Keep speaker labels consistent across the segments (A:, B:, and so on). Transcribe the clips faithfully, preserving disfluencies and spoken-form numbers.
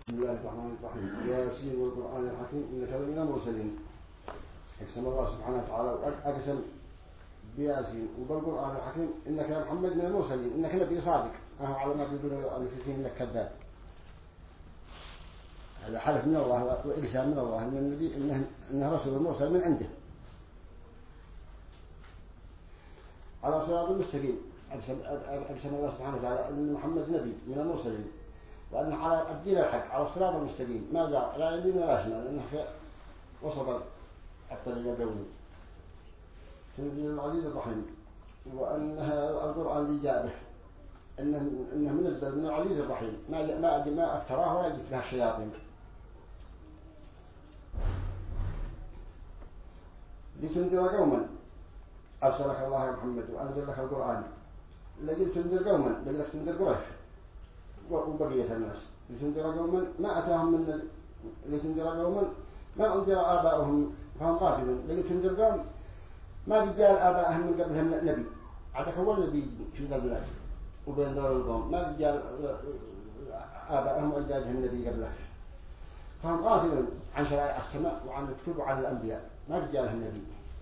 A: بسم الله الرحمن الرحيم. ياسين والقرآن الحكيم إنك لمن المرسلين. أقسم الله سبحانه وتعالى وأقسم بياسين وبالقرآن الحكيم إنك يا محمد من المرسلين، إنك نبي صادق. أهو على ما يقولون المشركين إنك كذاب. هذا حلف من الله وإرسال من الله إن النبي إنه إنه رسول مرسل من عنده على صراط مستقيم. أقسم الله سبحانه وتعالى إن محمد نبي من المرسلين، وأن على الدين الحق على الصراط المستقيم، ماذا لا يمين ولا شمال، لأنه وصل الطريق القوي. تنزيل العزيز الرحيم، وأنها القرآن اللي جاء به إنه إنه منزل من العزيز الرحيم، ما ما ما أفتراه ولا جت لها الشياطين. لتنذر قوما أرسلك الله يا محمد وأنزل لك القرآن، لقد تنذر قوما لقد تنذر قريش وبقية الناس. لتنذر قوما ما أتاهم من لتنذر قوما ما أنذر آباؤهم فهم غافلون. لقد تنذر قوم ما بجال آباءهم من قبلهم نبي، عندك أول نبي في ذا البلاد وبين دول القوم ما بجال آباءهم وأجدادهم نبي قبله، فهم غافلون عن شرائع السماء وعن الكتب وعن الأنبياء، ما بجالهم نبي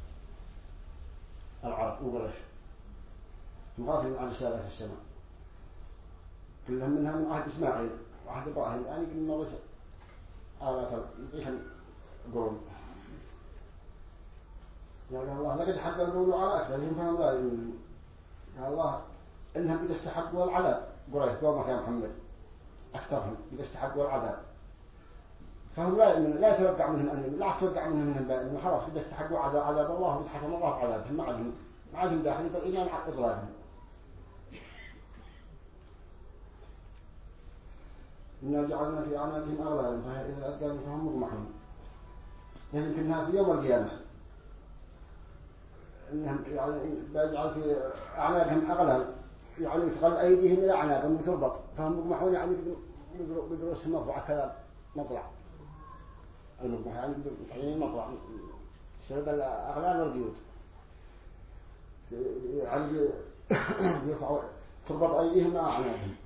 A: العرب وقريش، هم غافلون عن رسالة السماء كلهم منها من عهد إسماعيل وعهد إبراهيم، يعني من موت آلاف القرون. قال الله لقد حق القول على أكثرهم فهم لا يؤمنون. قال الله إنهم إذا استحقوا العذاب قريش قومك يا محمد أكثرهم إذا استحقوا العذاب فهم لا يؤمنون، لا يتوقع منهم أن لا تتوقع منهم منهم بأنهم خلاص إذا استحقوا عذاب عذاب الله وتحكم الله عذابهم ما عندهم ما عندهم داخل بالإيمان على إضرارهم. إنا جعلنا في أعناقهم أغلالا فهي إلى الأذقان فهم مغمحون. يعني كنا في يوم القيامة إنهم يعني بيجعل في أعناقهم أغلال، يعني يتغل أيديهم إلى أعناقهم بتربط فهم مغمحون، يعني بدروسهم مرفوعة كذا مطلع المغمح يعني يعني مطلع سبب الأغلال والقيود، يعني يرفعوا تربط أيديهم مع أعناقهم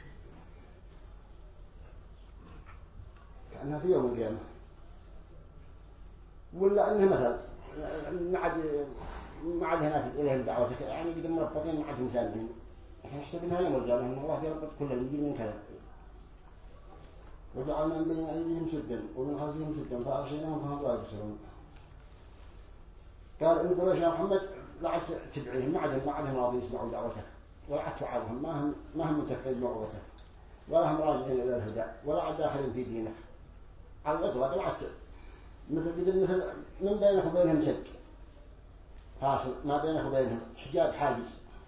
A: كأنها في يوم القيامة. ولا أنه مثلا ما عاد ما عاد هنا إليهم دعوة يعني قد مربطين ما عاد مسالمين، إحنا حسبناها يوم القيامة إن الله يربط كل الجيل من كذا. وجعلنا من بين أيديهم سدا ومن خلفهم سدا فأغشيناهم فهم لا يبصرون. قال إن قريش يا محمد لا عاد تدعيهم ما عاد ما عادهم راضين يسمعوا دعوتك ولا عاد تعظهم، ما هم ما هم متفقين موعظتك ولا هم راجعين إلى الهدى ولا عاد داخلين في دينك على الإطلاق. لا عاد مثل مثل من بينك وبينهم سد فاصل، ما بينك وبينهم حجاب حاجز،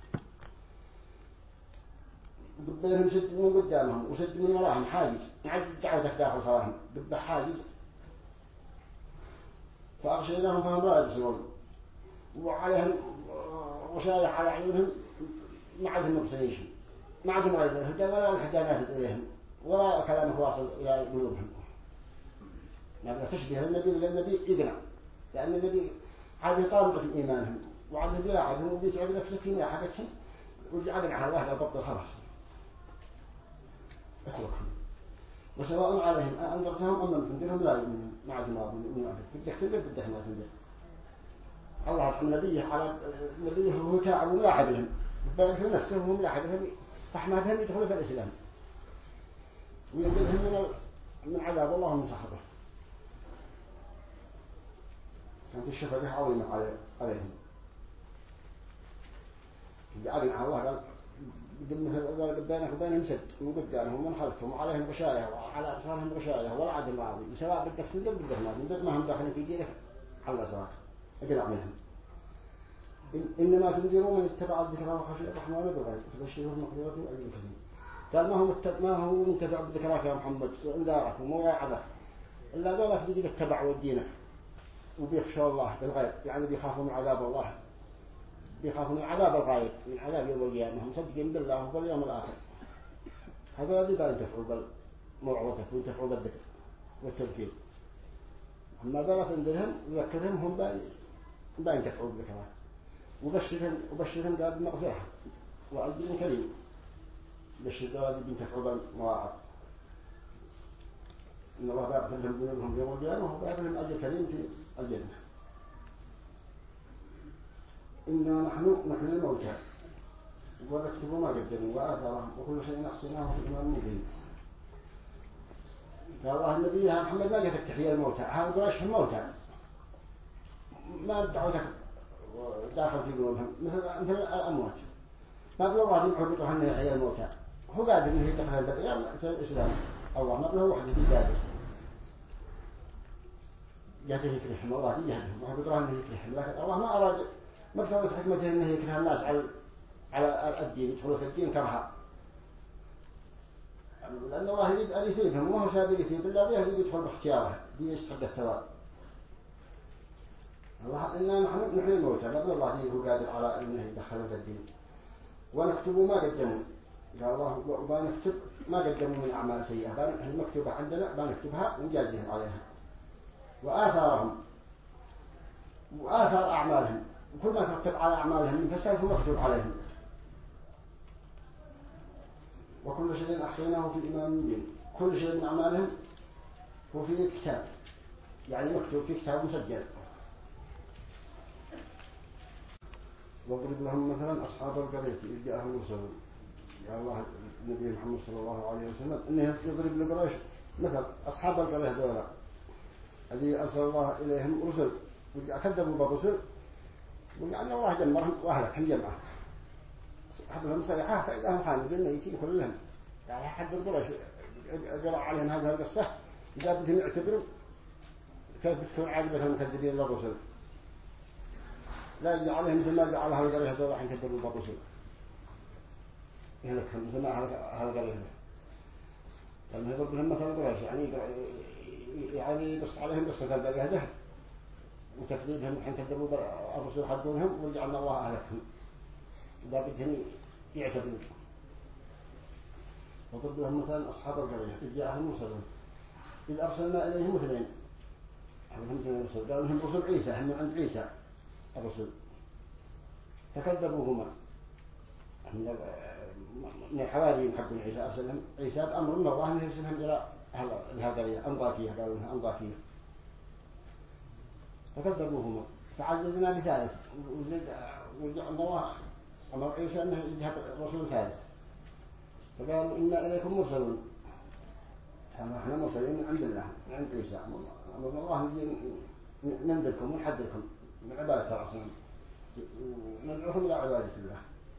A: بينهم سد من قدامهم وسد من وراهم حاجز، عاد دعوتك داخل صراحهم بده حاجز. فأغشيناهم فهم لا يبصرون وعليهم وشايح على عيونهم ما عندهم مبصرين شيء، ما عندهم غير الهدى ولا الهدى نافذ إليهم ولا كلامك واصل إلى قلوبهم. يعني تشبه النبي للنبي يقنع، لأن النبي عاد طامع في إيمانهم وعاد بلاعهم وبيسعد نفسه في ملاحقتهم وجعلنا على الله لبطل خلاص اتركهم. وسواء عليهم أنذرتهم أم لم تنذرهم لا يؤمنون، ما عاد ما يؤمنون. بدك تنذر بدك ما تنذر. الله النبي على النبي هو تعب وملاحظهم بل في نفسه هم ملاحظهم فحمادهم يدخلوا في الإسلام وينقذهم من من عذاب الله ومن سخطه. كانت الشفقة عظيمة عليهم. بعدين على الله قال بينك وبينهم سد وقدامهم ومن خلفهم وعليهم غشاية وعلى أبصارهم غشاية ولا عاد راضي، سواء بدك تنذر بدك ما تنذر ما هم داخلين في دينك على صراحة أقلع منهم. إنما تنذرون من اتبع الذكر وخشي الرحمن بالغيب فبشرهم مغفرة وأجر كريم. قال ما هو ما هو منتفع بذكرك يا محمد وإنذارك ومواعظك إلا ذلك بدك اتبع ودينك وبيخشوا الله بالغيب، يعني بيخافوا من عذاب الله، بيخافوا من عذاب الغيب من عذاب يوم القيامة، هم مصدقين بالله واليوم الآخر. هذا الذي بقى ينتفعوا بالموعظتك وينتفعوا بالذكر والتذكير. أما ذلك انذرهم وذكرهم هم بقى ينتفعوا بالذكرات. وبشرهم وبشرهم قال بمغفرة وأجر كريم، بشر ذلك بينتفعوا بالمواعظ. إن الله بيغفر لهم ذنوبهم يوم القيامة وبيغفر لهم أجر كريم في الجنة. إنا نحن نحن الموتى ونكتب ما قدموا وآثارهم وكل شيء أحصيناه في إمام مبين. قال الله النبي يا محمد ما جاءت تحيي الموتى، هذا قريش الموتى ما دعوتك داخل في قلوبهم مثل مثل الأموات. ما قالوا الله يمحو بطه أنه يحيي الموتى، هو قادر أنه يدخل البقية في الإسلام. الله ما قاله وحده قادر جاته يكرههم، الله يهدهم وهو بطه أنه يكرههم، لكن الله ما أراد ما كانت حكمته أنه يكره الناس على على الدين يدخلوا في الدين كرها، لأن الله يريد أن يثيبهم وما هو سابق يثيب إلا به يريد يدخل باختياره دين يستحق الثواب. الله إننا نحن نحيي الموتى قبل الله فيه هو قادر على أنه يدخلوا في الدين ونكتب ما قدموا. قال الله وبنكتب ما قدموا من أعمال سيئة المكتوبة عندنا بنكتبها ونجازيهم عليها وآثارهم وآثار أعمالهم وكل ما تكتب على أعمالهم من فساد هو مكتوب عليهم وكل شيء أحصيناه في إمام مبين. كل شيء من أعمالهم هو في كتاب يعني مكتوب في كتاب مسجل. واضرب لهم مثلا أصحاب القرية إذ جاءهم المرسلون. قال الله النبي محمد صلى الله عليه وسلم إنه يضرب لقريش مثل أصحاب القرية دولة الذي أرسل الله إليهم رسل وكذبوا بالرسل وقال الله دمرهم وأهلكهم جمعة حبهم صيحة فإذا هم خالدين ميتين كلهم. يعني حد القريش قرأ عليهم هذه القصة إذا بدهم يعتبروا كيف تكون عاقبة المكذبين للرسل لا يجعل عليهم مثل ما جعلها القرية دولة حين كذبوا بالرسل يهلكهم مثل ما هذا القرية لأنه يضرب لهم مثل القريش يعني يعني بس عليهم قصة البقية ده وتكذيبهم حين كذبوا بالرسل حدونهم وجعلنا الله أهلكهم إذا بدهم يعتبروا. وضرب لهم مثلا أصحاب القرية إذ جاءهم المرسلون إذ أرسلنا إليهم اثنين قالوا لهم رسل عيسى هم عند عيسى الرسل فكذبوهما من الحواريين حق عيسى أرسلهم عيسى بأمر من الله أنه يرسلهم إلى القرية أنطاكية قالوا لها أنطاكية فكذبوهما فعززنا بثالث وجعلنا الله أمر عيسى أنه يذهب رسول ثالث فقالوا إنا إليكم مرسلون فنحن مرسلين من عند الله من عند عيسى أمر الله ننذركم ونحذركم من عبادة الأصنام وندعوكم إلى عبادة الله.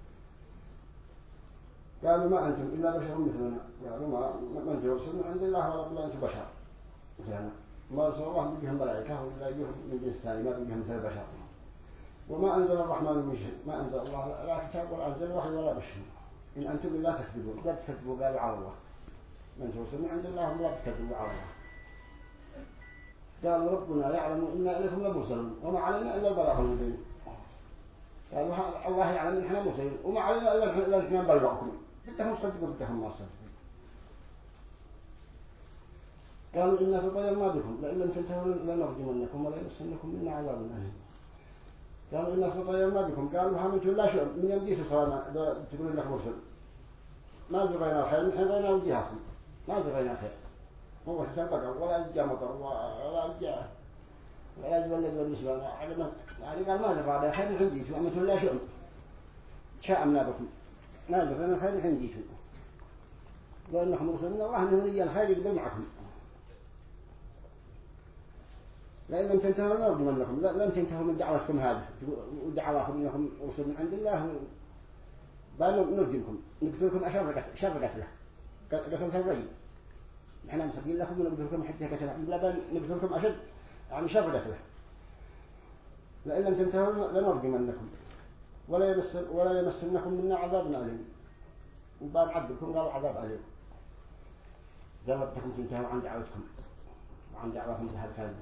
A: قالوا ما أنتم إلا بشر مثلنا. قالوا ما ما أنتم رسل من عند الله ولا أنتم بشر مثلنا ما رسول الله بهم ملائكة ولا يجوهم من جنس ثاني ما بهم مثل البشر وما أنزل الرحمن من شيء ما أنزل الله لا كتاب ولا أنزل وحي ولا بشر إن أنتم إلا تكذبون قد تكذبوا قالوا على الله من رسل من عند الله ولا تكذبوا على الله. قالوا ربنا يعلم إنا إليكم لمرسلون وما علينا إلا البلاغ المبين. قالوا الله يعلم إن إحنا مرسلين وما علينا إلا إن نبلغكم بدهم صدقوا بدهم ما صدقوا. قالوا إنا تطيرنا بكم لئن لم تنتهوا لنرجمنكم ولا يمسنكم منا عذاب أليم. قالوا إنا تطيرنا بكم قالوا همتوا لا شؤم من يوم جيتوا صرانا تقولون لك مرسل ما زغينا خير من حين غينا وجيهكم ما زغينا خير هو حسن بقى ولا جاء مطر ولا جاء ولا جاء الذي والنسبة يعني قال ما زغينا خير من حين جيتوا همتوا لا شؤم شاءمنا بكم ما زغينا خير من حين جيتوا قالوا إنكم مرسل من الله إنه لي الخير يقبل معكم لئن لم تنتهوا لنرجمنكم لم تنتهوا من دعوتكم هذه ودعواكم إنكم رسل من عند الله بنرجمكم نقتلكم أشر شر قتله قتلة الرجل نحن نخبين لكم ونقتلكم حتى قتله لا نقتلكم أشد يعني شر قتله لئن لم تنتهوا لنرجمنكم ولا يمس ولا يمسنكم منا عذاب أليم وبعد عذبكم قالوا عذاب أليم إذا بدكم تنتهوا عن دعوتكم وعن دعواكم لهذا الكلام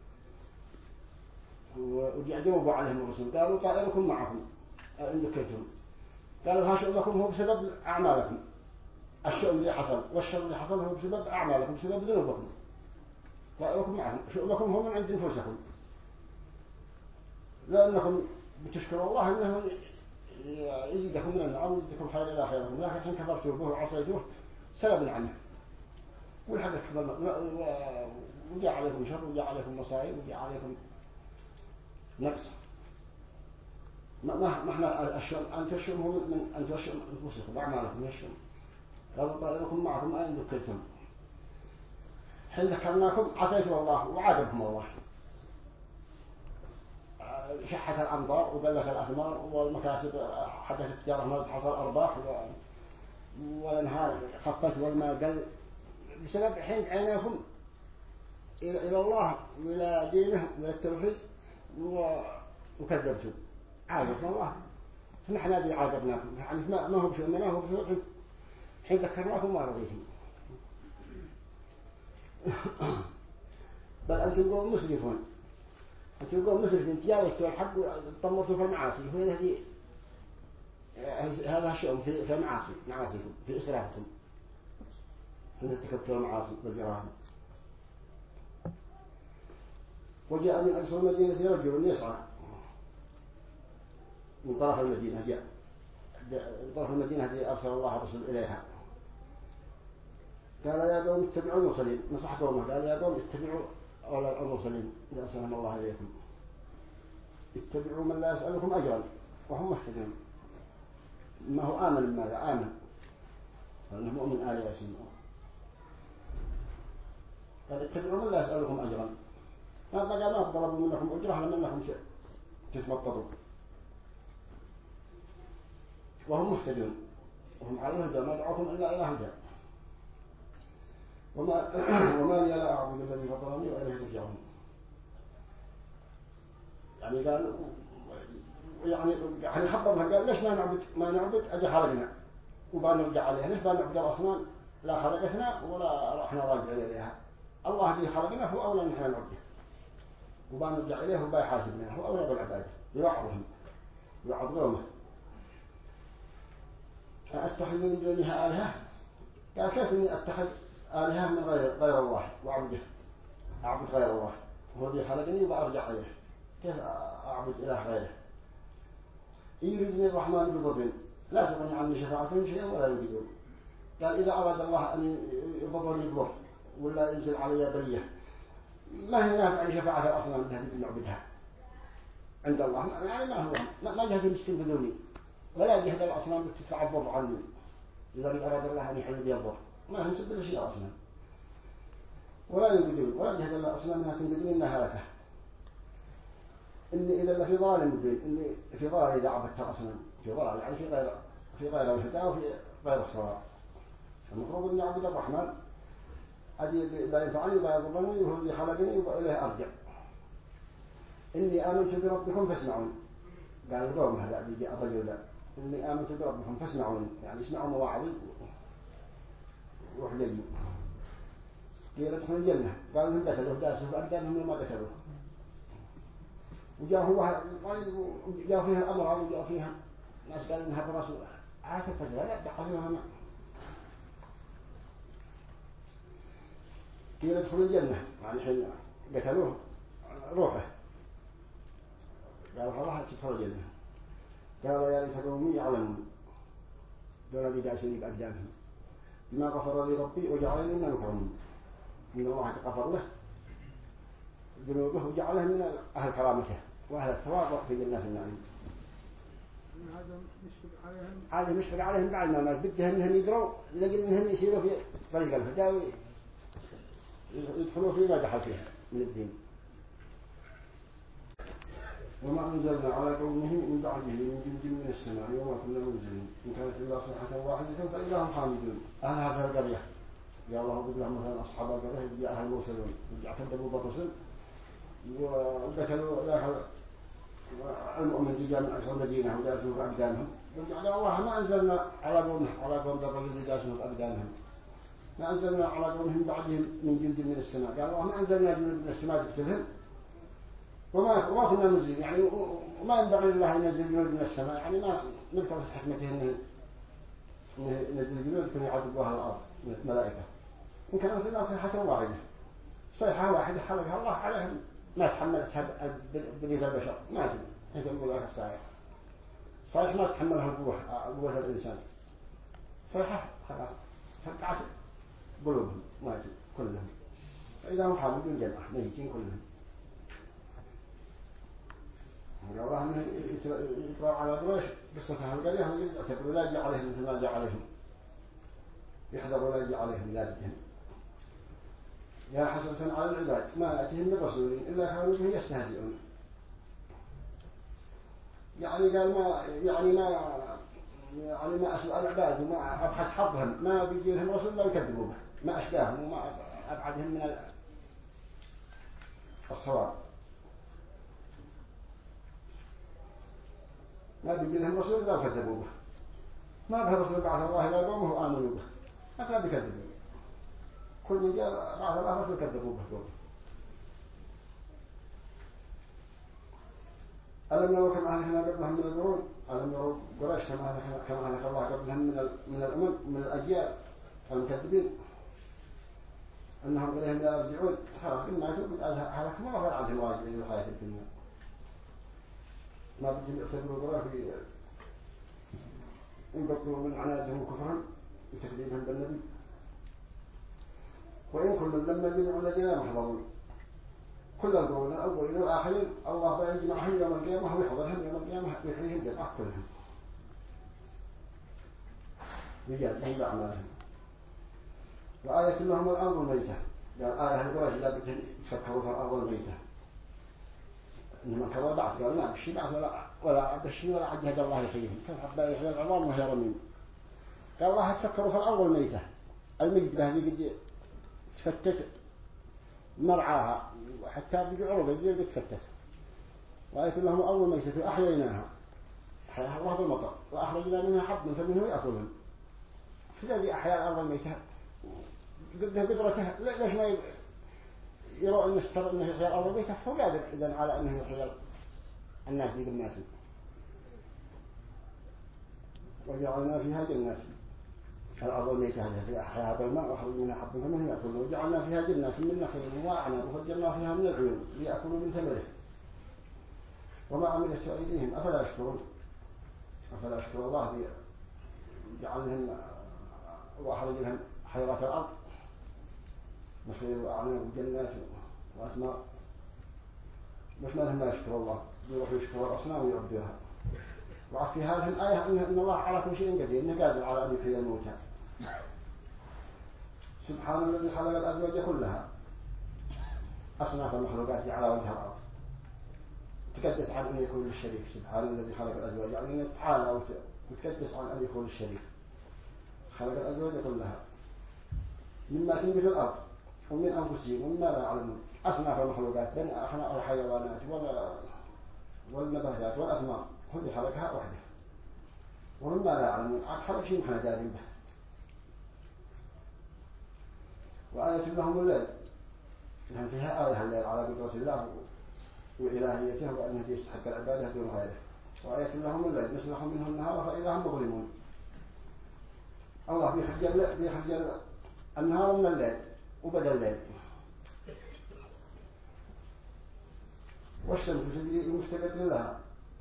A: وجاوبوا عليهم الرسول قالوا طائركم معكم إن ذكرتم قالوا ها شؤمكم هو بسبب أعمالكم الشؤم اللي حصل والشر اللي حصل هو بسبب أعمالكم بسبب ذنوبكم طائركم معكم شؤمكم هو من عند أنفسكم لأنكم بتشكروا الله أنه يزيدكم من النعم ويزيدكم خير إلى خيركم لكن حين كفرتوا به وعصيتوه سلب عنه والحدث وجاء عليكم شر وجاء عليكم مصائب وجاء عليكم نقص. ما ما احنا الشم أن تشموا من أن تشم أنفسكم أعمالكم يشم. قالوا طائركم معكم أين ذكرتم حين ذكرناكم عصيتم الله وعادكم الله. شحت الأمطار وقلت الأثمار والمكاسب حدثت التجارة ما حصل أرباح والأنهار خفت والماء قل بسبب حين عيناكم إلى الله وإلى دينه وإلى التوحيد وكذبتم عادكم الله. فنحن الذي عاقبناكم يعني ما هو بشيء ما هو بشيء حين ذكرناكم ما رضيتم. بل أنتم قوم مسرفون أنتم قوم مسرفين تجاوزتوا الحق وطمرتوا في المعاصي. هذه هذا الشؤم في في معاصي معاصيكم في إسرافكم حين ارتكبتوا المعاصي والجرائم. وجاء من أقصى المدينة رجل يسعى من طرف المدينة جاء طرف المدينة التي أرسل الله الرسول إليها قال يا قوم اتبعوا المرسلين. نصح قومه قال يا قوم اتبعوا أولى المرسلين إذا أرسلهم الله إليكم اتبعوا من لا يسألكم أجرا وهم محتجون. ما هو آمن من ماذا آمن فإنه مؤمن آل ياسين. قال اتبعوا من لا يسألكم أجرا ما بقى ما طلبوا منكم أجرا لما أنكم تتمطروا وهم محتجون وهم على الهدى ما دعوكم إلا إلى هدى. وما وما لي لا أعبد الذي فطرني وإليه ترجعون. يعني قال يعني يعني خبرها قال ليش ما نعبد ما نعبد أجي خلقنا وبان نرجع عليها. ليش بان نعبد الأصنام لا خلقتنا ولا رحنا راجعين إليها. الله الذي خلقنا هو أولى نحن نعبده وبان نرجع إليه وبا يحاسبنا هو أولى بالعبادة يوعظهم يوعظ قومه. أتخذ من دونها آلهة قال كيف إني أتخذ آلهة من غير غير الله وأعبده أعبد غير الله هو الذي خلقني وأرجع إليه كيف أعبد إله غيره. يريدني الرحمن بضر لا تغني عني شفاعتهم شيئا ولا يريدون. قال إذا أراد الله أن يضرني بضر ولا ينزل علي بلية ما هي نافع لشفاعة الأصنام التي نعبدها عند الله يعني ما هو ما جهد يستنفذوني ولا جهد الأصنام تدفع الضر عني. إذا أراد الله أن يحل بي الضر ما هم سبب شيء أصنام ولا يريدون ولا جهد الأصنام أنها تنقذني إنها هلكة. إني إذا في ضلال مبين إني في ضلال إذا عبدت الأصنام في ضلال يعني في غير في غير الهدى وفي غير الصواب. المفروض أن يعبد الرحمن هذه لا ينفعني ولا يضرني وهو الذي خلقني وإليه أرجع. إني آمنت بربكم فاسمعون. قال القوم هذا بيجي أضل ولا إني آمنت بربكم فاسمعون يعني اسمعوا مواعظي وحججوا. قيل ادخلوا الجنة قالوا هم قتلوه داسوا فأقدامهم ما قتلوه. وجاء هو جاء فيها الأمراض وجاء فيها ناس قالوا إنها برسول عاتف فجرة لا دقسوها ما. قيل ادخلوا الجنة يعني حين قتلوه روحه قالوا خلاص تدخل الجنة. قال يا ليت قومي يعلمون دون ذي داسني بأقدامهم بما غفر لي ربي وجعلني من المكرمين. إن الله غفر له ذنوبه وجعله من أهل كرامته وأهل الثواب في جنات النعيم.
B: هذا مشفق عليهم
A: هذا مشفق عليهم بعد ما مات بدهم إنهم يدروا لكن إنهم يسيروا في طريق الهدى يدخلوا فيما دخل فيها من الدين. وما أنزلنا على قومه من بعده من جند من السماء وما كنا منزلين إن كانت إلا صيحة واحدة فإذا هم حامدون. أهل هذه القرية يا الله قد لهم مثلا أصحاب القرية جاء أهل المرسلون كذبوا بالرسل وقتلوا ذاك المؤمن جاء من أقصى المدينة وداسوا بأقدامهم. وقال الله ما أنزلنا على قومه على قوم الرجل داسوا بأقدامهم ما أنزلنا على قومهم بعدهم من جند من السماء. قال الله ما أنزلنا جند من السماء تقتلهم وما وما كنا ننزل يعني وما ينبغي لله أن ينزل جند من السماء يعني ما نلتفت حكمته إنه ينزل جند كن يعذبوا أهل الأرض من الملائكة. إن كانت إلا صيحة واحدة صيحة واحدة خلقها الله عليهم ما تحملتها بنية البشر ما تدري حيث يقول لك الصحيح صحيح ما تحملها القوة قوة الإنسان صحيح خلاص فقعت قلوبهم ماتوا كلهم، فإذا هم حاملون جمعة ميتين كلهم. الله أنه يقرأ على قريش قصة أهل القرية يعتبروا لا يجي عليهم مثل ما جاء عليهم، يحذروا لا يجي عليهم لا بدهم. يا حسرة على العباد ما يأتيهم من رسول إلا كانوا به يستهزئون. يعني قال ما يعني ما يعني ما أسوأ العباد وما أبحث حظهم، ما بيجي لهم رسول لا يكذبوا به، ما أشقاهم وما أبعدهم من الصواب. ما بيجي لهم رسول لا يكذبوا به، ما به رسول بعث الله إلى قومه آمنوا به، ما كان بيكذبوا. كل من جاء بعث الله رسول كذبوا به. ألم يروا كما أهلكنا قبلهم من القرون، ألم يروا قريش كما أهلكنا كما أهلك الله قبلهم من من الأمم من الأجيال المكذبين أنهم إليهم لا يرجعون. خلاص إما يسوق هلك ما غير عنهم راجعين للحياة الدنيا، ما بدهم يعتبروا قرار في ينبطلوا من عنادهم وكفرهم وتكذيبهم بالنبي. وإن كل لما جمعوا الذين محضرون كل القرون الأولين والآخرين الله بيجمعهم يوم القيامة ويحضرهم يوم القيامة ويحييهم جمعا كلهم بجازهم بأعمالهم. وآية لهم الأرض الميتة، قال آية القريش لا بدهم يفكروا في الأرض الميتة إنما كبر بعض قال لا بشي بعض ولا ولا بشي ولا عجهد الله يحييهم كيف حبا يحيي العظام وهي رميم. قال الله تفكروا في الأرض الميتة المجدبة اللي قد تفتت مرعاها وحتى بيجي عروق الزير قد تفتت. وآية لهم الأرض الميتة أحييناها أحياها الله بالمطر وأخرجنا منها حبا فمنه يأكلهم. فالذي أحيا الأرض الميتة قده قدرته ليش ما يرى أن يستر أنه يحيى الأرض الميتة فهو قادر إذن على أنه يحيى الناس بالناس. وجعلنا فيها جنات الأرض الميتة هذه أحياها بالماء وأخرج منها حبا فمنه يأكلون. وجعلنا فيها جنات من نخيل وأعناب وفجرنا فيها من العيون ليأكلوا من ثمره وما عملت أيديهم أفلا يشكرون. أفلا يشكر الله جعلهم وأخرج لهم حيرات الأرض نخيل وأعناب وجنات وأثمار. مش ما لهم ما يشكر الله يروحوا يشكروا الأصنام ويعبدوها. وفي هذه الآية أن الله على كل شيء قدير إنه قادر على أن يحيي الموتى. سبحان الذي خلق الأزواج كلها أصناف المخلوقات على وجه الأرض تقدس عن أن يكون الشريك. سبحان الذي خلق الأزواج يعني أن تعالى وتقدس عن أن يكون الشريك. خلق الأزواج كلها مما تنبت الأرض ومن أنفسهم ومما لا يعلمون. أصناف المخلوقات بين أخناء الحيوانات والنباتات والأثمار كل خلقها وحده ومما لا يعلمون خلق شيء محنا دارين به. وآية لهم الليل يعني فيها آية الليل على قدرة الله وإلهيته وأنه يستحق العبادة دون غيره. وآية لهم الليل نسلخ منه النهار فإذا هم مظلمون. الله بيخجل بيخجل النهار من الليل وبدأ الليل. والشمس تجري المستقر لها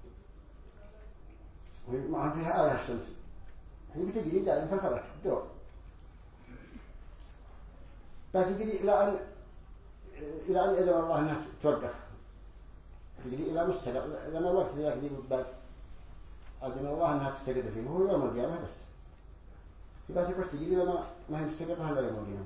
A: ومعها فيها آية الشمس هي بتجري دائما في الفلك دور بس تجري إلى أن إلى أن إذن الله أنها توقف تجري إلى مستقر لما الوقت ذاك دي بالبال أذن الله أنها تستقر فيه هو يوم القيامة بس بس يقول تجري لما ما هي مستقرها إلا يوم القيامة.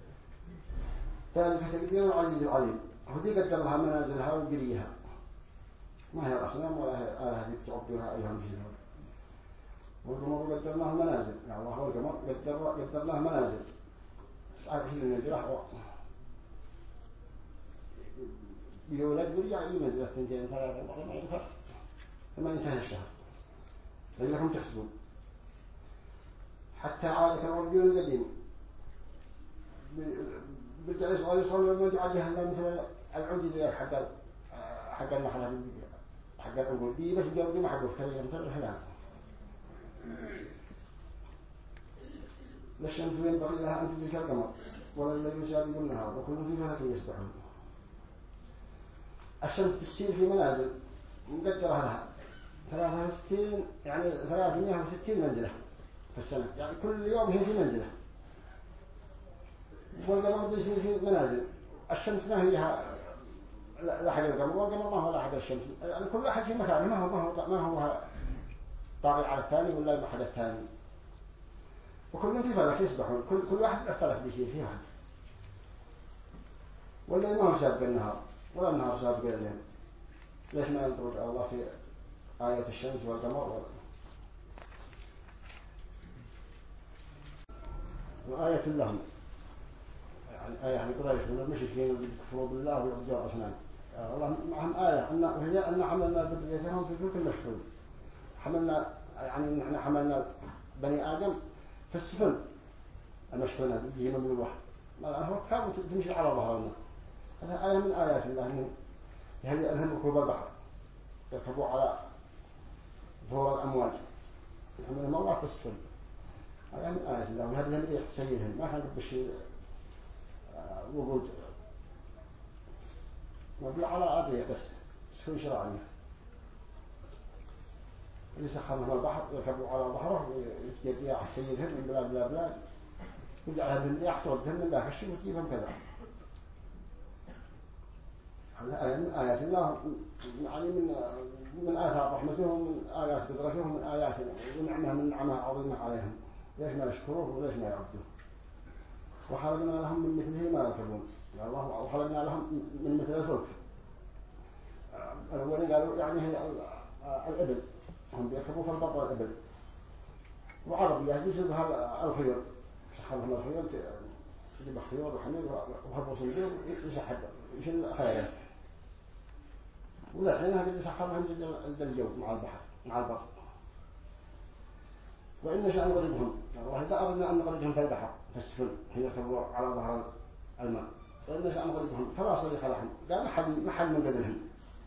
A: ذلك تقدير العزيز العليم هو دي قدر لها منازلها وقريها ما هي الأصنام ولا هي آلهة تعبدها أيها المسلمون. والقمر قدر لها منازل يعني الله والقمر قدر قدر لها منازل صعب شيء من الجراح بيولد ورجع ينزل اثنتين ثلاثة أربعة ما ينفع ثم ينتهي الشهر لأنكم تحسبون. حتى عادة الرجل القديم برجع يصغر يصغر لما يجعل جهنم مثل العود اللي حق حق النحلة حق العود دي بس جاودي ما حقه كذا مثل الهلال. لا الشمس ينبغي لها أن تدرك القمر ولا الذي يسابق النهار وكل في فلك يسبحون. الشمس تسير في منازل مقدرة لها ثلاثة وستين يعني ثلاثمائة وستين منزلة في السنة يعني كل يوم هي في منزلة والقمر بيصير في منازل. الشمس ما هي لحد القمر، والقمر ما هو لحد الشمس، يعني كل واحد في مكانه، ما هو ما هو ما هو طاغي على الثاني ولا ما حد الثاني، وكلهم في فلك يسبحون، كل كل واحد الفلك بيصير فيه واحد. والليل ما هو سابق النهار ولا النهار سابق الليل. ليش ما ينطق الله في آية الشمس والقمر؟ وآية لهم، يعني آية يعني قريش من المشركين اللي يكفروا بالله ويعبدوا الأصنام. الله معهم آية أن وهي أن حملنا ذريتهم في فلك مشحون. حملنا يعني نحن حملنا بني آدم في السفن المشحونة بيجي مملوح، ما هو كانوا تمشي على ظهرنا. هذا آية من آيات الله إنه يهيئ لهم ركوب البحر، يركبوا على ظهور الأمواج، يحملهم الله في السفن. هذا من آيات الله، وهذا الذي يحسيهم ما كان بشيء وجود مبلغ على أرضية بس سكون شرعية. اللي سخر لهم البحر يركبوا على ظهره ويجيب رياح سيدهم من بلاد بلاد بلاد، ويجعلها من رياح تردهم من ذاك الشيء وتجيبهم كذا. هذا آية من آيات الله، يعني من من آثار رحمته ومن آيات قدرته ومن آيات ونعمه من نعمه عظيمة عليهم. ليش ما يشكروه وليش ما يعبدوه؟ وخلقنا لهم من مثله ما يركبون. الله وخلقنا لهم من مثل الفلك. الأولين قالوا يعني هي الإبل، هم بيركبوا في البر والإبل. وعربية يجيبها الخيول، يسحبهم الخيول، يجيب خيول وحمير وهربوا صندوق يسحب يشيل خيالات. ولا حين هذا يسحبهم جد الجو مع البحر مع البر. وإن شاء نغرقهم، الله إذا أردنا أن نغرقهم في البحر في السفن حين يركبوا على ظهر الماء، وإن شاء نغرقهم فلا صريخ لهم، قال ما حد ما حد من قدرهم،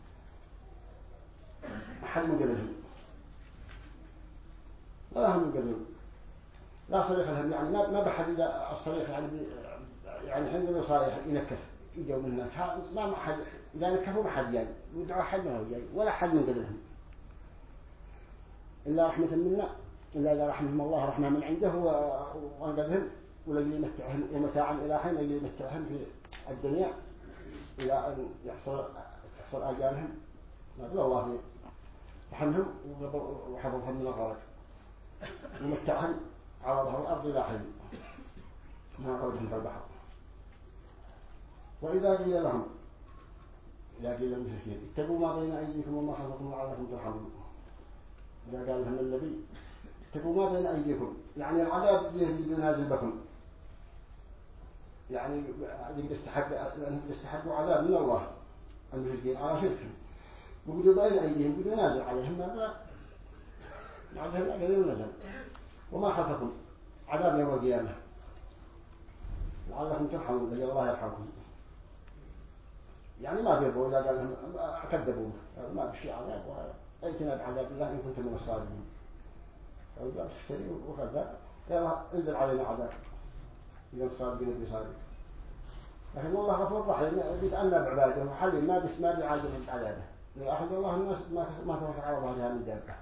A: ما حد من قدرهم، ولا هم من قدرهم، لا صريخ لهم، يعني ما ما بحد إذا الصريخ يعني يعني حين يصارخ ينكف يجوا منه ما ما حد إذا نكفوا ما حد يعني ودعوا حد ما هو جاي ولا حد من قدرهم إلا رحمة منا، إلا إذا رحمهم الله رحمة من عنده وأنقذهم ولقي يمتعهم ومتاعا إلى حين يقي يمتعهم في الدنيا إلى أن يحصل يحصل آجالهم. نقول الله في رحمهم وحفظهم من الغرق ومتعهم على ظهر الأرض إلى حين ما غرقهم في البحر. وإذا قيل لهم إذا قيل للمشركين اتقوا ما بين أيديكم وما خلفكم لعلكم ترحمون، إذا قال لهم النبي اتقوا ما بين أيديكم يعني العذاب ينازل بكم، يعني يستحقوا عذاب من الله المشركين على شركهم، وقدوا بين أيديهم قدوا نازل عليهم ما عذاب قدوا نزل، وما خلفكم عذاب يوم القيامة لعلكم ترحمون لأجل الله يرحمكم. يعني ما بيرضوا إذا قال لهم كذبوه ما بشي عذاب وأيتنا بعذاب الله إن كنتم من الصادقين، فإذا تشتري وكذب قال انزل علينا عذاب إذا الصادقين بصادق. لكن الله غفور رحيم بيتأنى بعباده وحليم ما بس ما بيعاجلهم بعذابه، لأخذ الله الناس ما ما ترك على ظهرها من دابة،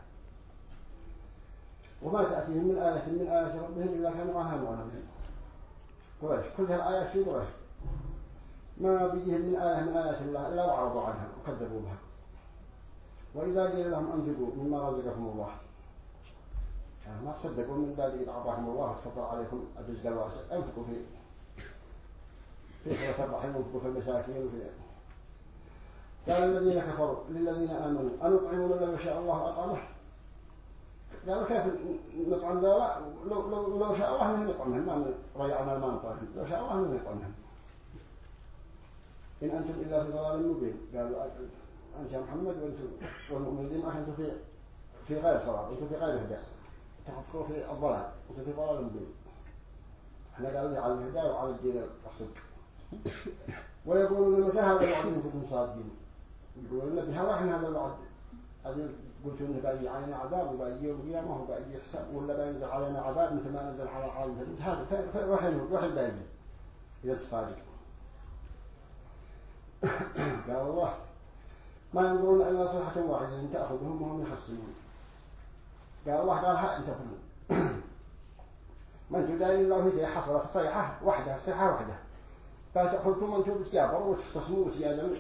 A: وما تأتيهم من آية من آيات ربهم إلا كانوا عنها معرضين. قريش كل هالآيات في قريش ما بيجيهم من آية من آيات الله إلا وعرضوا عنها وكذبوا بها. وإذا قيل لهم أنفقوا مما رزقكم الله يعني ما تصدقوا من ذلك أعطاكم الله وفضل عليكم الرزق الواسع، أنفقوا في في صلة الرحم وانفقوا في المساكين وفي. قال الذين كفروا للذين آمنوا أنطعم من لو شاء الله أطعمه، قالوا كيف نطعم ذولا لو, لو, لو شاء الله من نطعمهم ما ريعنا ما نطعمهم، لو شاء الله من نطعمهم إن أنتم إلا في ضلال مبين. قالوا أنت يا محمد وأنتم والمؤمنين أنتم في في غير صلاة، أنتم في غير هدى، تحطوا في الضلال، أنتم في ضلال مبين. احنا قالوا لي على الهدى وعلى الدين الصدق. ويقولون متى هذا الوعد إن كنتم صادقين، يقولون بها وحين هذا الوعد الذي قلتوا إنه بيجي علينا عذاب وبيجي يوم القيامة وبيجي حساب ولا بينزل علينا عذاب مثل ما نزل على عالم هذا وحين وحين بيجي إذا صادق. قال الله ما ينظرون إلا صيحة واحدة إن تأخذهم وهم يخصمون. قال الله قال ها أنت فهم من تداين الله هي حصلت صيحة واحدة صيحة واحدة فتأخذكم من تبتجابر وتختصموا وتيادا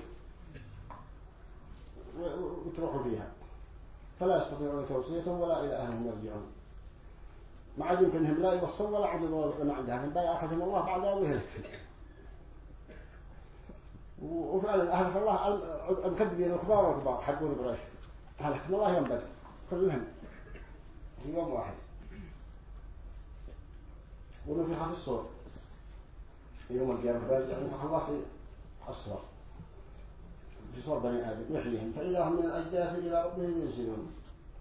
A: وتروحوا فيها فلا يستطيعون توصية ولا إلى أهلهم يرجعون ما عاد يمكنهم لا يوصلوا ولا عدوا ما عندها من بيع أخذهم الله بعدها ويهلك وفعلا أهلك الله المكذبين الكبار والكبار حقون قريش هلكنا الله يوم بدر كلهم في يوم واحد ونفخ في الصور يوم القيامة نفخ الله في الصور في صور بني آدم يحييهم فإذا هم من الأجداث إلى ربهم ينزلون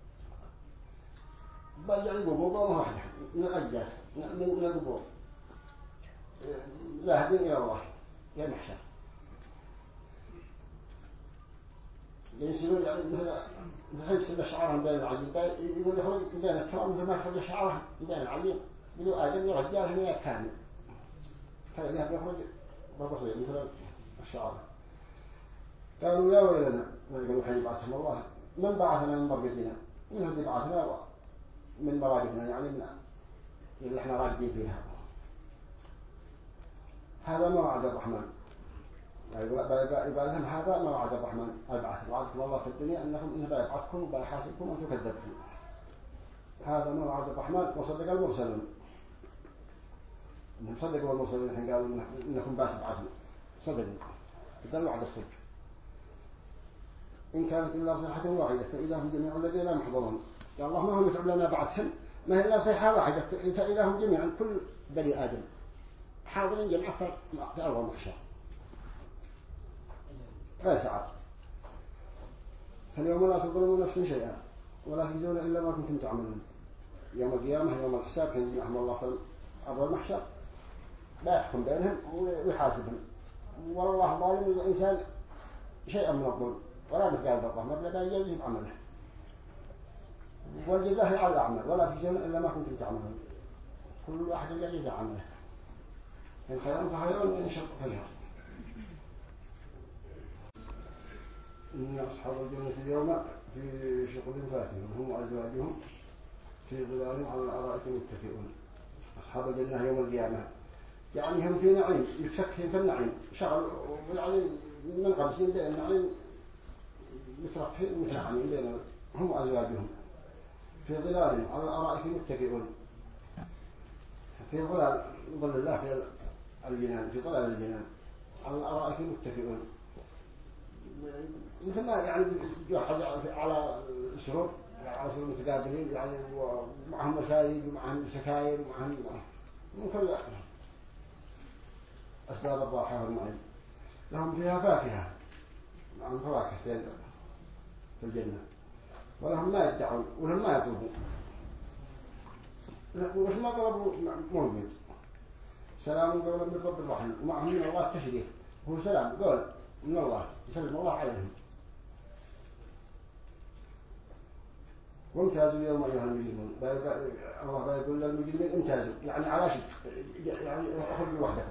A: بل يعيبوا مقامة واحدة من الأجداث من القبور ذاهبين إلى الله يا محشر ينزلون يعني مثل يسمى شعرهم بين العجين يقول يخرج بين التراب مثل ما يخرج شعرهم بين العجين يقولوا آدم يرجعه من الكامل فإذا يخرج ببصير مثل الشعر قالوا يا ويلنا ما يقولوا حين بعثهم الله من بعثنا من مرقدنا من الذي بعثنا من مرادنا يعني من اللي احنا راقدين فيها هذا ما وعد الرحمن يقول لهم هذا ما وعد الرحمن البعث وعدكم الله في الدنيا أنكم إنه بيبعثكم وبيحاسبكم وأنتم كذبتم هذا ما وعد الرحمن وصدق المرسلون إنهم صدقوا المرسلين حين قالوا إنكم بتبعثوا صدقوا إذا وعد الصدق إن كانت إلا صيحة واحدة فإذا هم جميع الذين لا محضرون يا الله ما هم يتعب لنا بعدهم ما هي إلا صيحة واحدة فإذا هم جميعا كل بني آدم حاضرين جميعا في أرض المحشر غير سعر فاليوم لا تظلمون نفس شيئا ولا تجزون إلا ما كنتم تعملون يوم القيامة يوم الحساب كان يجمعهم الله في أرض المحشر لا يحكم بينهم ويحاسبهم والله ظالم الإنسان شيئا من الظلم ولا مثقال ذرة مبلغ يجزي بعمله والجزاء على الأعمال ولا تجزون إلا ما كنتم تعملون كل واحد يجزي عمله إن خيرون فخيرون وإن شر فشر إن أصحاب الجنة اليوم في شغل فاكهون هم وأزواجهم في ظلال على الأرائك متكئون أصحاب الجنة يوم القيامة يعني هم في نعيم يتفكهون في النعيم شغل يعني من خمسين بين النعيم مترفهين متنعمين بين هم وأزواجهم في ظلال على الأرائك متكئون في ظلال ظل الله في الجنان في ظلال الجنان على الأرائك متكئون مثل ما يعني يحضر على سرور على سرور متقابلين يعني ومعهم مسايد ومعهم سكاير ومعهم من كل أسباب الراحة والنعيم لهم فيها فاكهة معهم فواكه في الجنة ولهم ما يدعون ولهم ما يطلبون وش ما طلبوا موجود سلام قولا من رب الرحيم ومعهم من الله تشريف هو سلام قول من الله يسلم الله عليهم وامتازوا اليوم أيها المجرمون الله يقول للمجرمين امتازوا يعني على شد يعني أخرجوا وحدكم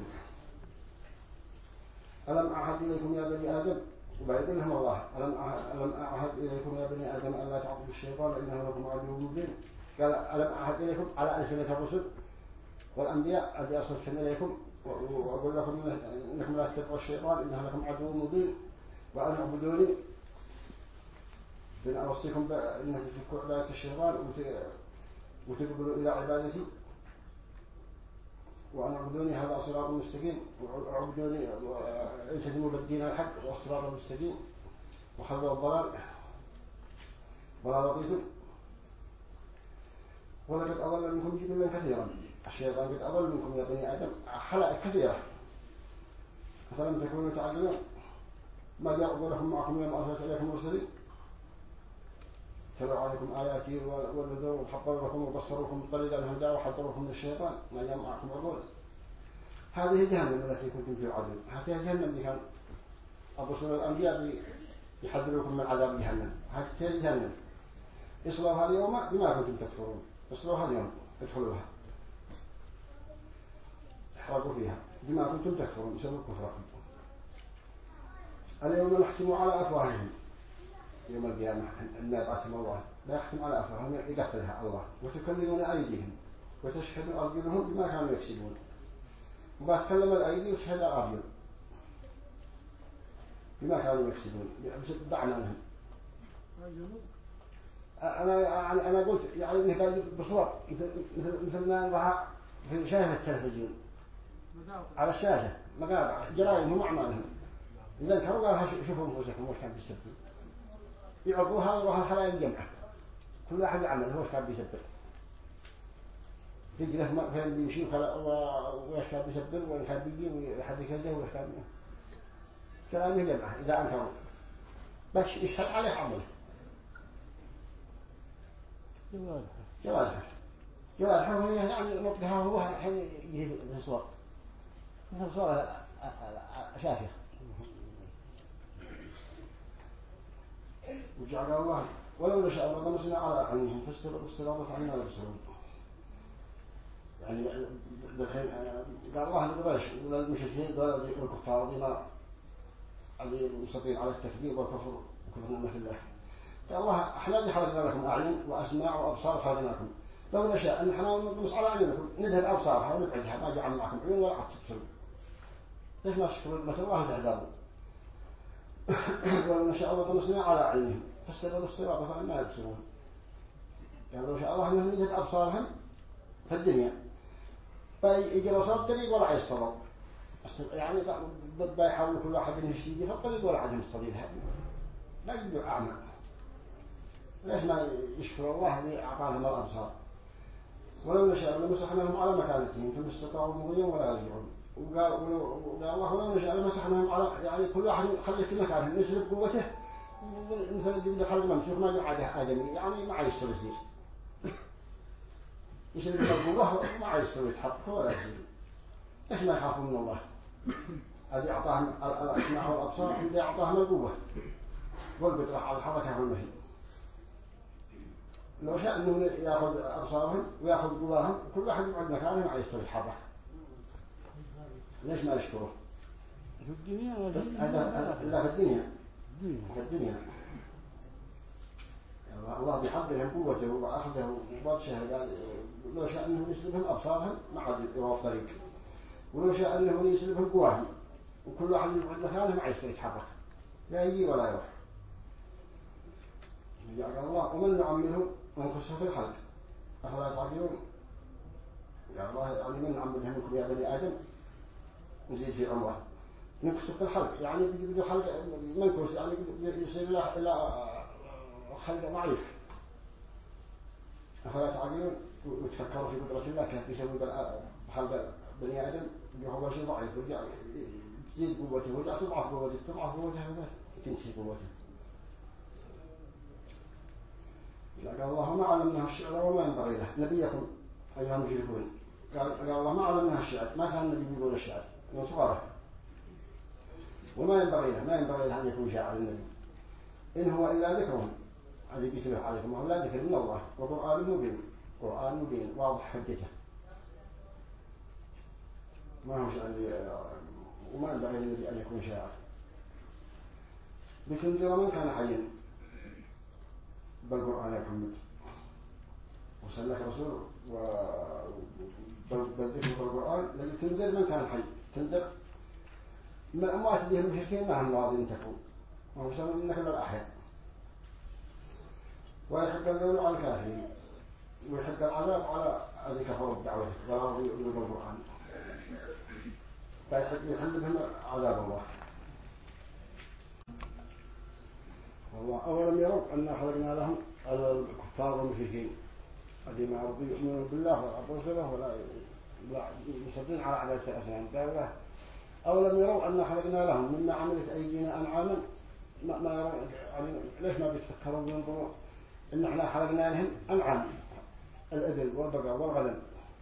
A: ألم أعهد إليكم يا بني آدم وبيقول لهم الله ألم ألم أعهد إليكم يا بني آدم ألا تعبدوا الشيطان إنه لكم عدو مبين قال ألم أعهد إليكم على ألسنة الرسل والأنبياء الذي أرسلتم إليكم وأقول لكم إنكم لا تتبعوا الشيطان إنه لكم عدو مبين وأن اعبدوني بأن أوصيكم بأنكم تتركوا عبادة الشيطان وتقبلوا إلى عبادتي وأن اعبدوني هذا صراط مستقيم واعبدوني التزموا بالدين الحق والصراط المستقيم وحذروا الضلال ولا رضيتم ولقد أضل منكم جبلا كثيرا الشيطان قد أضل منكم يا بني آدم حلقة كثيرة أفلم تكونوا تعقلون ما يعظ لكم معكم يوم أرسلت إليكم مرسلين تلوا عليكم آياتي والنذور وحضروا لكم وبصروا طريق الهدى وحضروا لكم من الشيطان ما يوم معكم عقول هذه جهنم التي كنتم توعدون هذه جهنم اللي كان الرسل الأنبياء يحذركم من عذاب جهنم هذه جهنم اصلوها اليوم بما كنتم تكفرون اصلوها اليوم ادخلوها احرقوا فيها بما كنتم تكفرون بسبب كفركم اليوم نختم على أفواههم يوم القيامة عندما يبعثهم الله لا يختم على أفواههم يقتلها الله وتكلمون أيديهم وتشهد أرجلهم بما كانوا يكسبون. وبتكلم الأيدي وتشهد الأرجل بما كانوا يكسبون بأعمالهم. أنا أنا قلت يعني إنه قال بصور مثل مثل ما نرى في شاشة التلفزيون على الشاشة مقاطع جرائمهم وأعمالهم. إذا كانوا قالها شوفوا أنفسكم وش كان بيسبب يعرضوها ويروها الخلايا الجمعة كل واحد يعمل هو وش كان بيسبب تجلس ما فين بيمشي وش كان بيسبب وش كان بيجي ويحد كذا وش كان كلامه جمعة إذا أنكروا بس يشهد عليه عمله. جوالها جوالها جوالها هو يعني نطقها هو الحين يجي في الصور مثل صورة شافية. وجعل الله ولو نشاء الله لمسنا على أعينهم فاستبقوا عنا يبصرون. يعني دخل قال الله لقريش ولا المشركين ولا الكفار بما الذي مستطيع على التكذيب والكفر وكفر نعمة الله. قال الله احنا اللي خلقنا لكم أعين وأسماع وأبصار خلقناكم لو نشاء أن احنا نطمس على أعينكم نذهب أبصارها ونبعدها ما جعلنا معكم عيون ولا عد تبصرون. ليش ما تشكرون مثل الله تعذبوا ولو نشاء الله طمسنا على أعينهم فاستبقوا الصراط فعنا يبصرون. يعني لو شاء الله أنهم نذهب أبصارهم في الدنيا فيجي وصل الطريق ولا يصطدم يعني ضد يحاول كل واحد يمشي في الطريق ولا عدم الصديق لا يجب أعمى. ليش ما يشكر الله اللي أعطاهم الأبصار. ولو نشاء لمسحناهم على مكانتهم فما استطاعوا مضيا ولا يرجعون. وقال وقال الله ولو نشاء لمسحناهم على يعني كل واحد خليه في مكانه يسلب قوته مثل اللي خلق ممسوح ما يعاده آدمي يعني ما يستوي يصير يسلب القوة ما يستوي يتحقق ولا يصير. ليش ما يخافوا من الله الذي أعطاهم الأسماع والأبصار الذي أعطاهم القوة والقدرة على الحركة والمشي. لو شاء أنه يأخذ أبصارهم ويأخذ قواهم كل واحد يقعد مكانه ما يستوي يتحرك. ليش ما يشكره؟
B: في الدنيا
A: هذا إلا في الدنيا في الدنيا الله بيحضرهم قوته وأخذه وبطشه. قال لو شاء أنه يسلبهم أبصارهم ما عاد يروح طريق ولو شاء أنه يسلبهم قواهم وكل واحد يقعد مكانه ما يستوي يتحرك لا يجي ولا يروح. قال الله ومن نعمله ونقصه في الخلق أفلا تعقلون. يا الله يعني من نعمله منكم يا بني آدم نزيد في عمره نقصه في الخلق يعني بده خلق منكوس يعني يصير له إلى خلق ضعيف. أفلا تعقلون وتفكروا في قدرة الله كيف يسوي خلق بني آدم هو شيء ضعيف ورجع تزيد قوته ورجع تضعف قوته تضعف قوته تنسي قوته. قال الله ما علمناه الشعر وما ينبغي له نبيكم أيها المشركون. قال قال الله ما علمناه الشعر ما كان النبي يقول الشعر من صغره وما ينبغي له ما ينبغي له أن يكون شاعر النبي إن هو إلا ذكر الذي بيتلوه عليكم وهو لا ذكر من الله وقرآن مبين قرآن مبين واضح حجته ما هو شاعر وما ينبغي للنبي أن يكون شاعر. لتنذر من كان حيا بالقرآن يا محمد وسلك رسول وبالذكر بالقرآن الذي تنذر من كان حي تنذر من الأموات اللي هم المشركين ما هم راضين تكون وهم سموا إنك للأحياء ويحق القول على الكافرين ويحق العذاب على الذي كفروا بدعوته ولا رضوا يؤمنوا بالقرآن فيحل بهم عذاب الله. والله أولم يروا أن خلقنا لهم الكفار والمشركين الذين ما رضوا يؤمنوا بالله ولا برسله ولا يصدقون على عبادة الأصنام. قال أولم يروا أن خلقنا لهم مما عملت أيدينا أنعاما ما ما يروا يعني ليش ما بيتفكروا وينظروا إن إحنا خلقنا لهم أنعام الإبل والبقر والغنم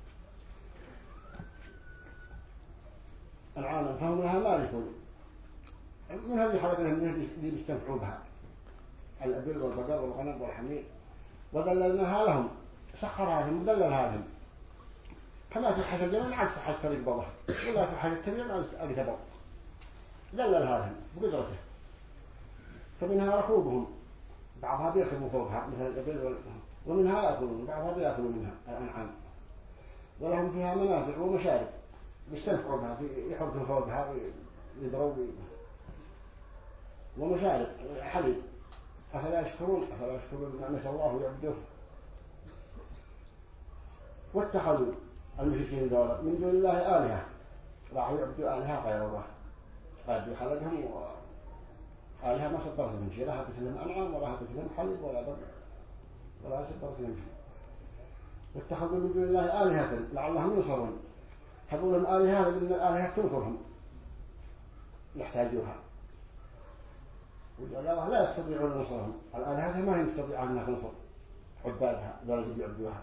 A: أنعاما فهم لها مالكون من هذه خلقنا لهم اللي بيستنفعوا بها الإبل والبقر والغنم والحمير وذللناها لهم سخرها لهم وذللها لهم كما تحت الجنة عكس حتى البضع ولا تحت التبيع عكس أكتبه ذللها لهم بقدرته فمنها ركوبهم بعضها بيركبوا فوقها مثل الإبل ومنها يأكلون بعضها بيأكلوا منها الأنعام ولهم فيها منافع ومشارب يستنفعوا بها يحطوا فوقها ويضربوا ومشارب حليب. أفلا يشكرون أفلا يشكرون نعمة الله ويعبدوه. واتخذوا المشركين دولة من دون الله آلهة راحوا يعبدوا آلهة غير الله قد خلقهم وآلهة ما صدرت من شيء لا هبت لهم أنعام ولا هبت لهم حليب ولا بر ولا صدرت لهم شيء. واتخذوا من دون الله آلهة لعلهم ينصرون حبوا لهم آلهة لأن الآلهة تنصرهم يحتاجوها وقال لا يستطيعون نصرهم. الآلهة ما هي تستطيع أن تنصر عبادها ذلك يعبدوها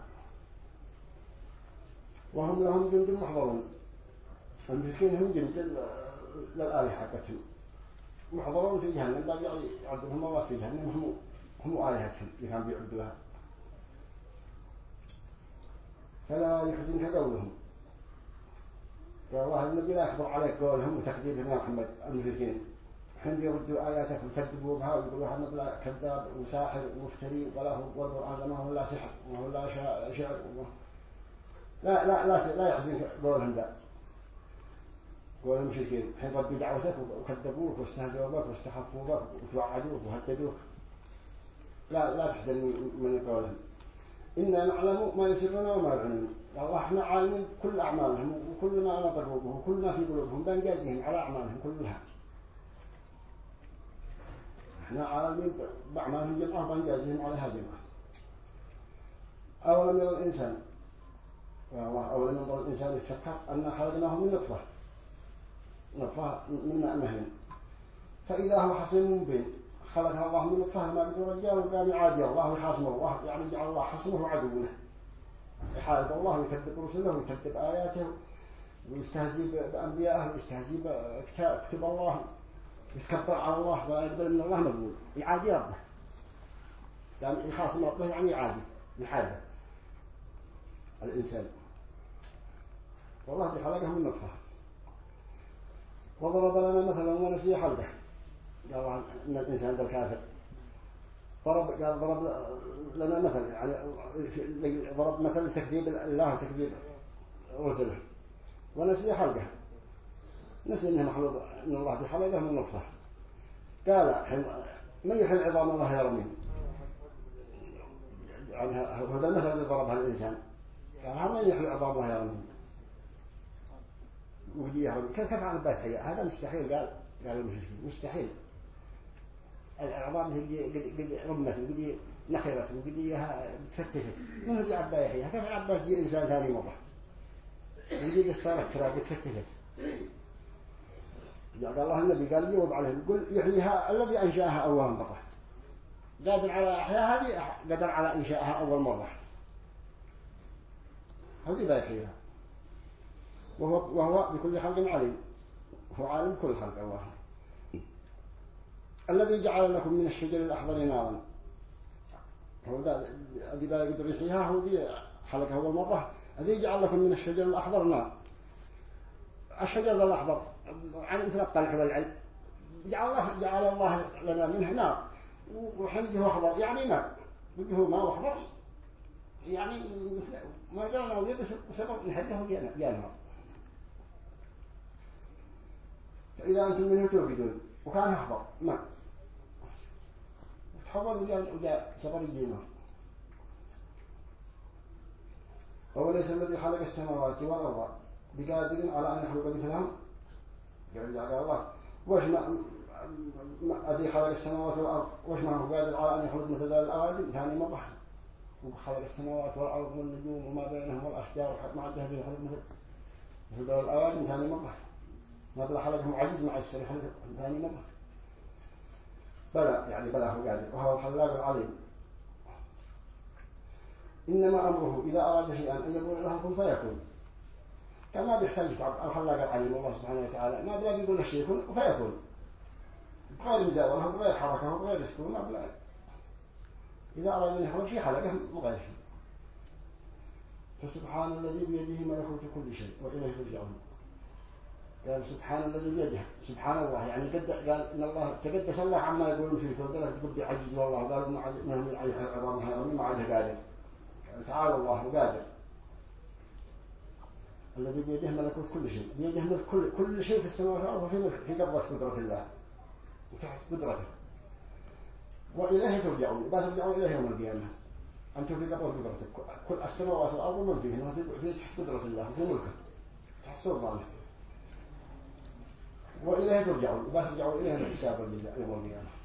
A: وهم لهم جند محضرون. المشركين هم جند للآلهة حقتهم محضرون في جهنم بل يعبدهم الله في جهنم هم هم آلهتهم اللي كانوا بيعبدوها. فلا يحزنك قولهم. يا الله النبي لا يخبر عليك قولهم وتكذيبهم يا محمد. المشركين حين يردوا آياتك ويكذبوا بها ويقولوا هذا لا كذاب وساحر ومفتري ولا هو والقرآن ما هو لا سحر وما هو لا شعر لا لا لا لا يحزنك قولهم ذا قول المشركين حين ردوا دعوتك وكذبوك واستهزئوا بك واستخفوا بك وتوعدوك وهددوك لا لا تحزن من قولهم. إنا نعلم ما يسرون وما يعلنون. الله احنا عالمين كل أعمالهم وكل ما نضروا به وكل ما في قلوبهم بنجازهم على أعمالهم كلها. احنا عالمين بأعمالهم جمعة بنجازهم على هذه. أولم يرى الإنسان أولم ينظر الإنسان يتفكر أن خلقناه من نطفة نطفة من ماء مهين فإذا هو حصين مبين. خلقها الله من نطفة ما بدون رجال وقام يعادي الله ويحاسمه الله يعني جعل الله حصمه وعدوه يحارب الله ويكذب رسله ويكذب آياته ويستهزئ بأنبيائه ويستهزئ بكتب الله يتكبر على الله ولا يقبل من الله مقبول يعادي ربه يعني يخاصم ربه يعني يعادي يحارب الإنسان. والله دي خلقه من نطفة وضرب لنا مثلا ونسي خلقه. قال إن الإنسان ذا الكافر ضرب قال ضرب لنا مثل يعني ضرب مثل تكذيب الله وتكذيب رسله ونسي خلقه. نسي إنه مخلوق إن الله بخلقه من نطفة. قال من يحيي العظام الله يرمين يعني هذا المثل اللي ضربها الإنسان. قال من يحيي العظام الله يرمين ودي يهرب كيف كيف عن البات حياة هذا مستحيل. قال قال المشركين مستحيل. العظام هي قد قد رمت وقد نخرت وقد تفتشت من هو عبا يحيى كيف عبا يجي إنسان ثاني مرة وقد صارت تراب تفتشت. قال الله النبي قال يوب عليهم قل يحييها الذي أنشأها أول مرة. قادر على إحياء هذه قدر على إنشائها أول مرة هذه لا يحييها وهو وهو بكل خلق عليم. هو عالم كل خلق الله. الذي جعل لكم من الشجر الأخضر نارا هو ذا الذي لا يقدر يحييها هو ذي خلقها أول مرة. الذي جعل لكم من الشجر الأخضر نار. الشجر الأخضر عن تلقى الحب العلم جعل الله جعل الله لنا منه نار وحلقه أخضر يعني ماء وجهه ماء أخضر يعني ما جعلنا وليد سبب نحله جانها. فإذا أنتم منه توجدون وكان أخضر ماء تحول وجاء وجاء سبب الجنة. هو ليس الذي خلق السماوات والأرض بقادر على أن يخلق مثلهم. يعني قال الله وش ما الذي خلق السماوات والأرض وش ما هو قادر على أن يخلق مثل الأرض ثاني مرة. وخلق السماوات والأرض والنجوم وما بينهم والأشجار ما عنده هذه خلق مثل مثل الأرض ثاني مرة. ما بلا خلقهم عجيز مع السر خلق ثاني مرة. بلى يعني بلى هو قادر وهو الخلاق العليم. إنما أمره إذا أراد شيئا أن يقول له كن فيكون. كما بيحتاج الخلاق العليم الله سبحانه وتعالى ما بلا يقول الشيء يكون فيكون بغير مداولة وبغير حركة وبغير سكون ما بلا. إذا أراد أن يخلق شيء خلقه مغير شيء. فسبحان الذي بيده ملكوت كل شيء وإليه ترجعون. قال سبحان الذي بيده سبحان الله يعني قد قال إن الله تقدس الله عما يقولون فيه وقال تقد عجز والله قالوا إنهم يعيش عظامها وما عاد قادر. تعالى الله قادر الذي بيده ملكوت كل شيء، بيده ملك كل كل شيء في السماوات والأرض، وفي ملك في قبضة قدرة الله وتحت قدرته. وإليه ترجعون، بس ترجعون إليه يوم القيامة. أنتم في قبضة قدرتك، كل السماوات والأرض ومن فيهن في تحت قدرة الله وفي ملكه تحت سلطانه. وإليه ترجعون، بس ترجعون إليه الحساب يوم القيامة.